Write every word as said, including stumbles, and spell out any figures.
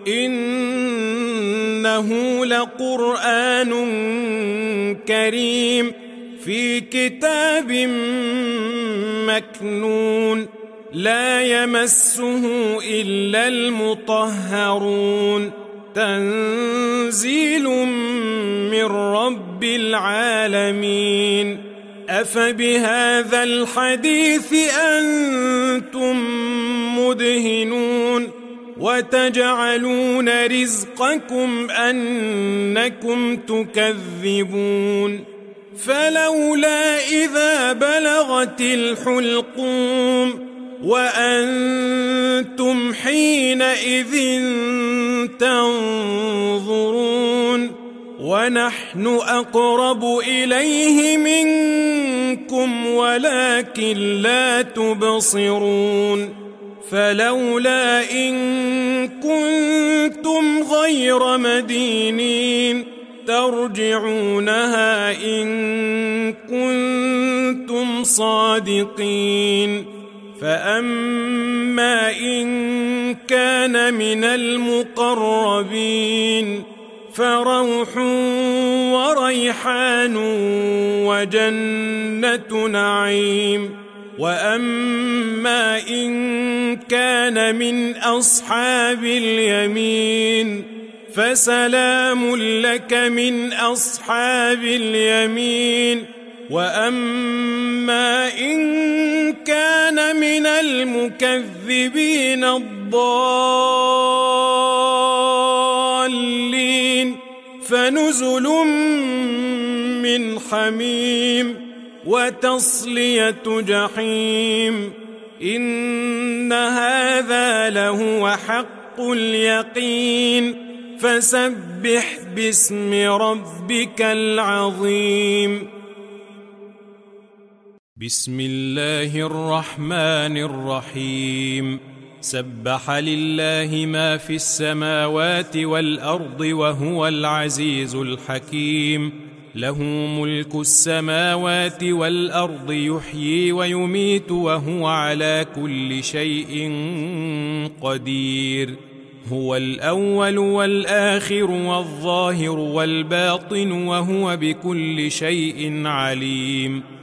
إنه لقرآن كريم في كتاب مكنون لا يمسه إلا المطهرون تنزيل من رب العالمين أفبهذا الحديث أنتم مدهنون وتجعلون رزقكم أنكم تكذبون فلولا إذا بلغت الحلقوم وأنتم حينئذ تنظرون ونحن أقرب إليه منكم ولكن لا تبصرون فلولا إن كنتم غير مدينين ترجعونها إن كنتم صادقين فأما إن كان من المقربين فروح وريحان وجنة نعيم وأما إن كان من أصحاب اليمين فسلام لك من أصحاب اليمين وأما إن كان من المكذبين الضالين فنزل من حميم وتصلية جحيم إن هذا لهو حق اليقين فسبح باسم ربك العظيم بسم الله الرحمن الرحيم سبح لله ما في السماوات والأرض وهو العزيز الحكيم له ملك السماوات والأرض يحيي ويميت وهو على كل شيء قدير هو الأول والآخر والظاهر والباطن وهو بكل شيء عليم